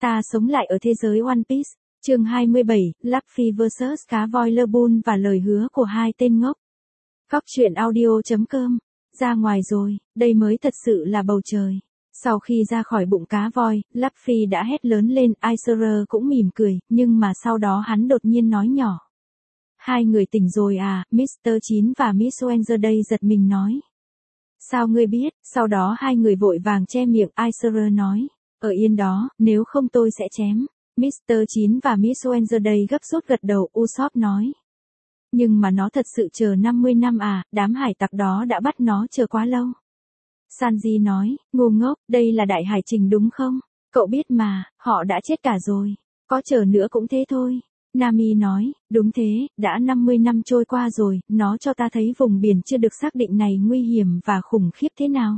Ta sống lại ở thế giới One Piece. Chương 27, Luffy vs cá voi Laboon và lời hứa của hai tên ngốc. Góc truyện audio.com. Ra ngoài rồi, đây mới thật sự là bầu trời. Sau khi ra khỏi bụng cá voi, Luffy đã hét lớn lên, Aiser cũng mỉm cười, nhưng mà sau đó hắn đột nhiên nói nhỏ. Hai người tỉnh rồi à, Mr. 9 và Miss Wednesday giật mình nói. Sao ngươi biết? Sau đó hai người vội vàng che miệng, Aiser nói. Ở yên đó, nếu không tôi sẽ chém. Mr. 9 và Miss Wednesday gấp rút gật đầu, Usopp nói. Nhưng mà nó thật sự chờ 50 năm à, đám hải tặc đó đã bắt nó chờ quá lâu. Sanji nói, ngu ngốc, đây là đại hải trình đúng không? Cậu biết mà, họ đã chết cả rồi. Có chờ nữa cũng thế thôi. Nami nói, đúng thế, đã 50 năm trôi qua rồi, nó cho ta thấy vùng biển chưa được xác định này nguy hiểm và khủng khiếp thế nào.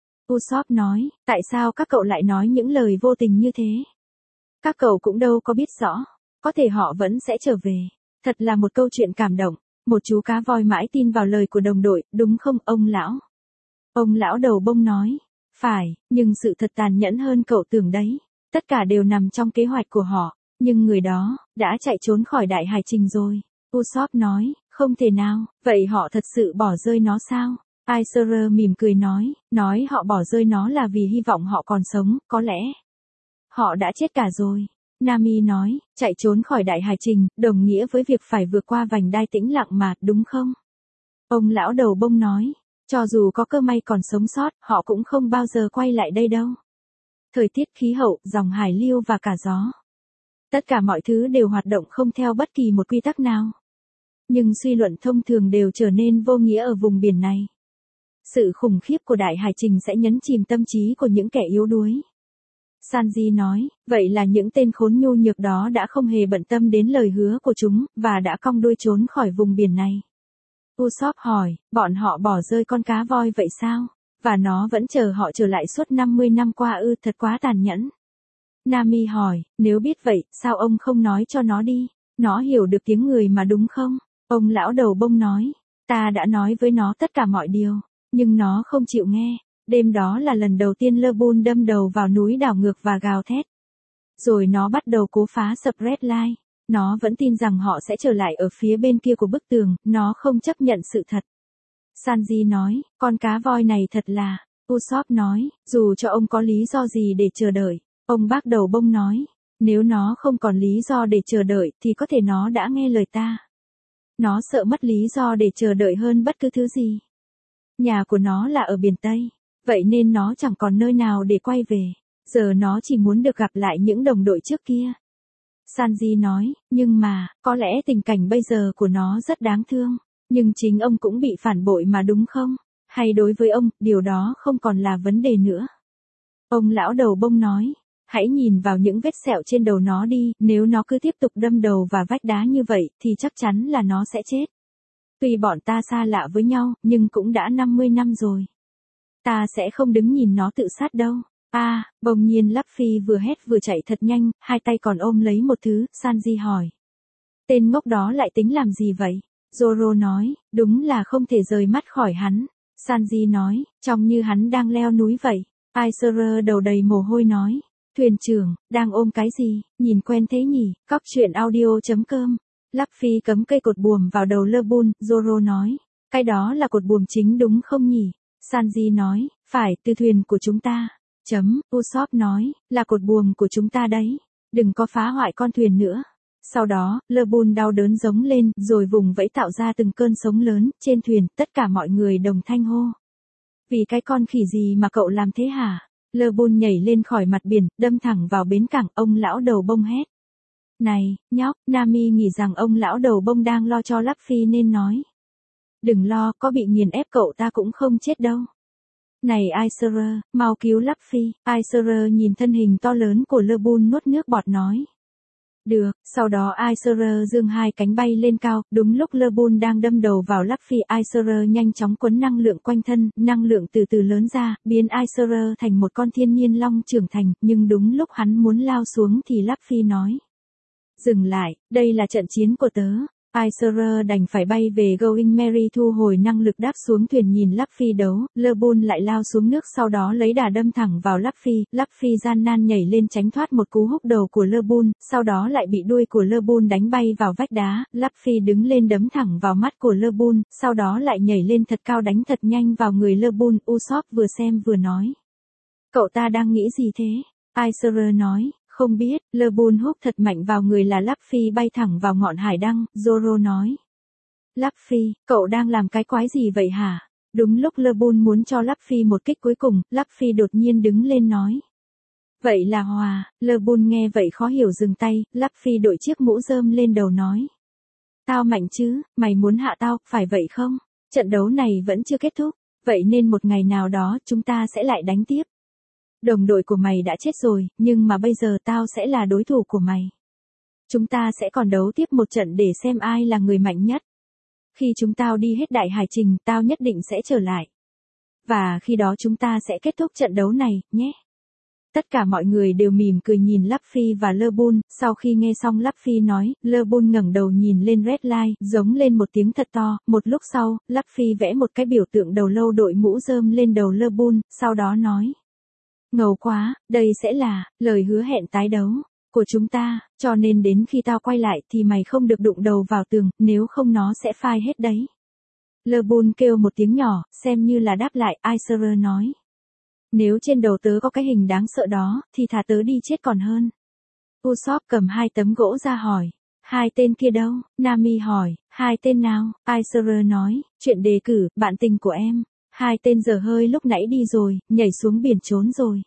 Usopp nói, tại sao các cậu lại nói những lời vô tình như thế? Các cậu cũng đâu có biết rõ, có thể họ vẫn sẽ trở về. Thật là một câu chuyện cảm động. Một chú cá voi mãi tin vào lời của đồng đội, đúng không ông lão? Ông lão đầu bông nói, phải, nhưng sự thật tàn nhẫn hơn cậu tưởng đấy. Tất cả đều nằm trong kế hoạch của họ, nhưng người đó, đã chạy trốn khỏi đại hải trình rồi. Usopp nói, không thể nào, vậy họ thật sự bỏ rơi nó sao? Aiser mỉm cười nói họ bỏ rơi nó là vì hy vọng họ còn sống, có lẽ. Họ đã chết cả rồi. Nami nói, chạy trốn khỏi đại hải trình, đồng nghĩa với việc phải vượt qua vành đai tĩnh lặng mà, đúng không? Ông lão đầu bông nói, cho dù có cơ may còn sống sót, họ cũng không bao giờ quay lại đây đâu. Thời tiết khí hậu, dòng hải lưu và cả gió. Tất cả mọi thứ đều hoạt động không theo bất kỳ một quy tắc nào. Nhưng suy luận thông thường đều trở nên vô nghĩa ở vùng biển này. Sự khủng khiếp của đại hải trình sẽ nhấn chìm tâm trí của những kẻ yếu đuối. Sanji nói, vậy là những tên khốn nhu nhược đó đã không hề bận tâm đến lời hứa của chúng, và đã cong đuôi trốn khỏi vùng biển này. Usopp hỏi, bọn họ bỏ rơi con cá voi vậy sao? Và nó vẫn chờ họ trở lại suốt 50 năm qua ư, thật quá tàn nhẫn. Nami hỏi, nếu biết vậy, sao ông không nói cho nó đi? Nó hiểu được tiếng người mà đúng không? Ông lão đầu bông nói, ta đã nói với nó tất cả mọi điều, nhưng nó không chịu nghe. Đêm đó là lần đầu tiên Laboon đâm đầu vào núi đảo ngược và gào thét. Rồi nó bắt đầu cố phá sập Red Line. Nó vẫn tin rằng họ sẽ trở lại ở phía bên kia của bức tường, nó không chấp nhận sự thật. Sanji nói, con cá voi này thật là. Usopp nói, dù cho ông có lý do gì để chờ đợi. Ông bác đầu bông nói, nếu nó không còn lý do để chờ đợi thì có thể nó đã nghe lời ta. Nó sợ mất lý do để chờ đợi hơn bất cứ thứ gì. Nhà của nó là ở biển Tây. Vậy nên nó chẳng còn nơi nào để quay về. Giờ nó chỉ muốn được gặp lại những đồng đội trước kia. Sanji nói, nhưng mà, có lẽ tình cảnh bây giờ của nó rất đáng thương. Nhưng chính ông cũng bị phản bội mà đúng không? Hay đối với ông, điều đó không còn là vấn đề nữa. Ông lão đầu bông nói, hãy nhìn vào những vết sẹo trên đầu nó đi, nếu nó cứ tiếp tục đâm đầu vào vách đá như vậy, thì chắc chắn là nó sẽ chết. Tuy bọn ta xa lạ với nhau, nhưng cũng đã 50 năm rồi. Ta sẽ không đứng nhìn nó tự sát đâu. Bỗng nhiên Luffy vừa hét vừa chạy thật nhanh, hai tay còn ôm lấy một thứ, Sanji hỏi. Tên ngốc đó lại tính làm gì vậy? Zoro nói, đúng là không thể rời mắt khỏi hắn. Sanji nói, trông như hắn đang leo núi vậy. Aiser đầu đầy mồ hôi nói, thuyền trưởng, đang ôm cái gì, nhìn quen thế nhỉ? Góc truyện audio.com. Luffy cắm cây cột buồm vào đầu Laboon, Zoro nói, cái đó là cột buồm chính đúng không nhỉ? Sanji nói, phải, từ thuyền của chúng ta. Usopp nói, là cột buồm của chúng ta đấy. Đừng có phá hoại con thuyền nữa. Sau đó, Laboon đau đớn giống lên, rồi vùng vẫy tạo ra từng cơn sóng lớn, trên thuyền, tất cả mọi người đồng thanh hô. Vì cái con khỉ gì mà cậu làm thế hả? Laboon nhảy lên khỏi mặt biển, đâm thẳng vào bến cảng, ông lão đầu bông hét. Này, nhóc, Nami nghĩ rằng ông lão đầu bông đang lo cho Luffy nên nói. Đừng lo, có bị nghiền ép cậu ta cũng không chết đâu. Này Aiser, mau cứu Luffy. Aiser nhìn thân hình to lớn của Laboon nuốt nước bọt nói. Được, sau đó Aiser giương hai cánh bay lên cao, đúng lúc Laboon đang đâm đầu vào Luffy, Aiser nhanh chóng quấn năng lượng quanh thân, năng lượng từ từ lớn ra, biến Aiser thành một con thiên nhiên long trưởng thành, nhưng đúng lúc hắn muốn lao xuống thì Luffy nói. Dừng lại, đây là trận chiến của tớ. Aisha đành phải bay về Going Merry thu hồi năng lực đáp xuống thuyền nhìn Luffy đấu, LeBoon lại lao xuống nước sau đó lấy đà đâm thẳng vào Luffy gian nan nhảy lên tránh thoát một cú húc đầu của LeBoon, sau đó lại bị đuôi của LeBoon đánh bay vào vách đá, Luffy đứng lên đấm thẳng vào mắt của LeBoon, sau đó lại nhảy lên thật cao đánh thật nhanh vào người LeBoon, Usopp vừa xem vừa nói. Cậu ta đang nghĩ gì thế? Aisha nói. Không biết, LeBoon húc thật mạnh vào người là Luffy bay thẳng vào ngọn hải đăng, Zoro nói. Luffy, cậu đang làm cái quái gì vậy hả? Đúng lúc LeBoon muốn cho Luffy một kích cuối cùng, Luffy đột nhiên đứng lên nói. Vậy là hòa, LeBoon nghe vậy khó hiểu dừng tay, Luffy đội chiếc mũ rơm lên đầu nói. Tao mạnh chứ, mày muốn hạ tao, phải vậy không? Trận đấu này vẫn chưa kết thúc, vậy nên một ngày nào đó chúng ta sẽ lại đánh tiếp. Đồng đội của mày đã chết rồi, nhưng mà bây giờ tao sẽ là đối thủ của mày. Chúng ta sẽ còn đấu tiếp một trận để xem ai là người mạnh nhất. Khi chúng tao đi hết đại hải trình, tao nhất định sẽ trở lại. Và khi đó chúng ta sẽ kết thúc trận đấu này, nhé. Tất cả mọi người đều mỉm cười nhìn Luffy và LeBoon, sau khi nghe xong Luffy nói, LeBoon ngẩng đầu nhìn lên Red Line, giống lên một tiếng thật to, một lúc sau, Luffy vẽ một cái biểu tượng đầu lâu đội mũ rơm lên đầu LeBoon, sau đó nói. Ngầu quá, đây sẽ là lời hứa hẹn tái đấu của chúng ta, cho nên đến khi tao quay lại thì mày không được đụng đầu vào tường, nếu không nó sẽ phai hết đấy. LeBoon kêu một tiếng nhỏ, xem như là đáp lại, Aisha nói. Nếu trên đầu tớ có cái hình đáng sợ đó, thì thả tớ đi chết còn hơn. Usopp cầm 2 tấm gỗ ra hỏi. 2 tên kia đâu? Nami hỏi. 2 tên nào? Aisha nói. Chuyện đề cử, bạn tình của em. 2 tên dở hơi lúc nãy đi rồi, nhảy xuống biển trốn rồi.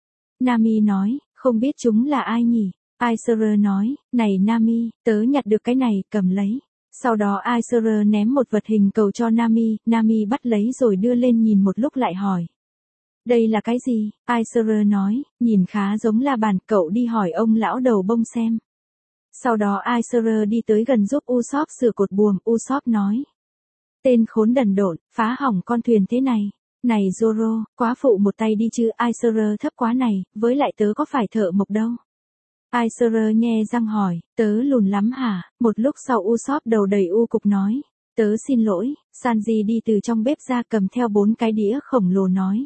Nami nói, không biết chúng là ai nhỉ? Aisha nói, này Nami, tớ nhặt được cái này, cầm lấy. Sau đó Aisha ném một vật hình cầu cho Nami, Nami bắt lấy rồi đưa lên nhìn một lúc lại hỏi. Đây là cái gì? Aisha nói, nhìn khá giống la bàn, cậu đi hỏi ông lão đầu bông xem. Sau đó Aisha đi tới gần giúp Usopp sửa cột buồm, Usopp nói. Tên khốn đần độn, phá hỏng con thuyền thế này. Này Zoro, quá phụ một tay đi chứ, Aisha thấp quá này, với lại tớ có phải thợ mộc đâu. Aisha nhe răng hỏi, tớ lùn lắm hả? Một lúc sau Usopp đầu đầy u cục nói. Tớ xin lỗi, Sanji đi từ trong bếp ra cầm theo 4 cái đĩa khổng lồ nói.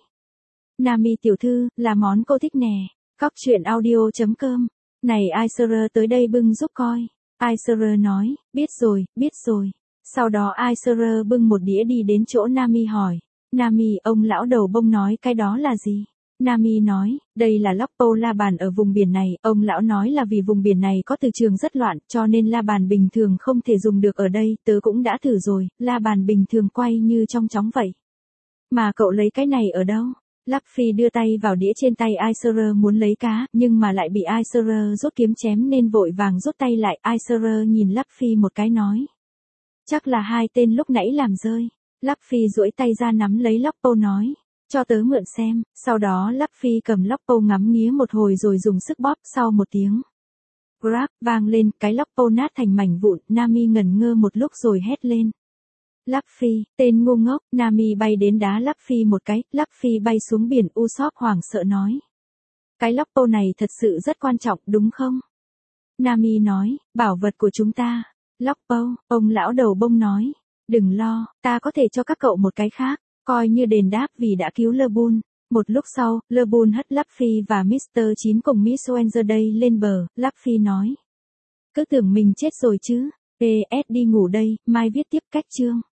Nami tiểu thư, là món cô thích nè. Cóc truyện audio.com. Này Aisha tới đây bưng giúp coi. Aisha nói, biết rồi. Sau đó Aisha bưng một đĩa đi đến chỗ Nami hỏi. Nami, ông lão đầu bông nói cái đó là gì? Nami nói, đây là Loppo la bàn ở vùng biển này. Ông lão nói là vì vùng biển này có từ trường rất loạn, cho nên la bàn bình thường không thể dùng được ở đây. Tớ cũng đã thử rồi, la bàn bình thường quay như trong chóng vậy. Mà cậu lấy cái này ở đâu? Luffy đưa tay vào đĩa trên tay Aisha muốn lấy cá, nhưng mà lại bị Aisha rút kiếm chém nên vội vàng rút tay lại. Aisha nhìn Luffy một cái nói. Chắc là 2 tên lúc nãy làm rơi. Luffy duỗi tay ra nắm lấy Loppo nói. Cho tớ mượn xem. Sau đó Luffy cầm Loppo ngắm nghía một hồi rồi dùng sức bóp, sau một tiếng. Grab vang lên, cái Loppo nát thành mảnh vụn, Nami ngẩn ngơ một lúc rồi hét lên. Luffy, tên ngu ngốc, Nami bay đến đá Luffy một cái, Luffy bay xuống biển, Usopp hoảng sợ nói. Cái Loppo này thật sự rất quan trọng, đúng không? Nami nói, bảo vật của chúng ta. Loppo, ông lão đầu bông nói. Đừng lo, ta có thể cho các cậu một cái khác, coi như đền đáp vì đã cứu LeBoon. Một lúc sau, LeBoon hất Luffy và Mr. 9 cùng Miss Wednesday lên bờ, Luffy nói. Cứ tưởng mình chết rồi chứ. PS đi ngủ đây, mai viết tiếp cách chương.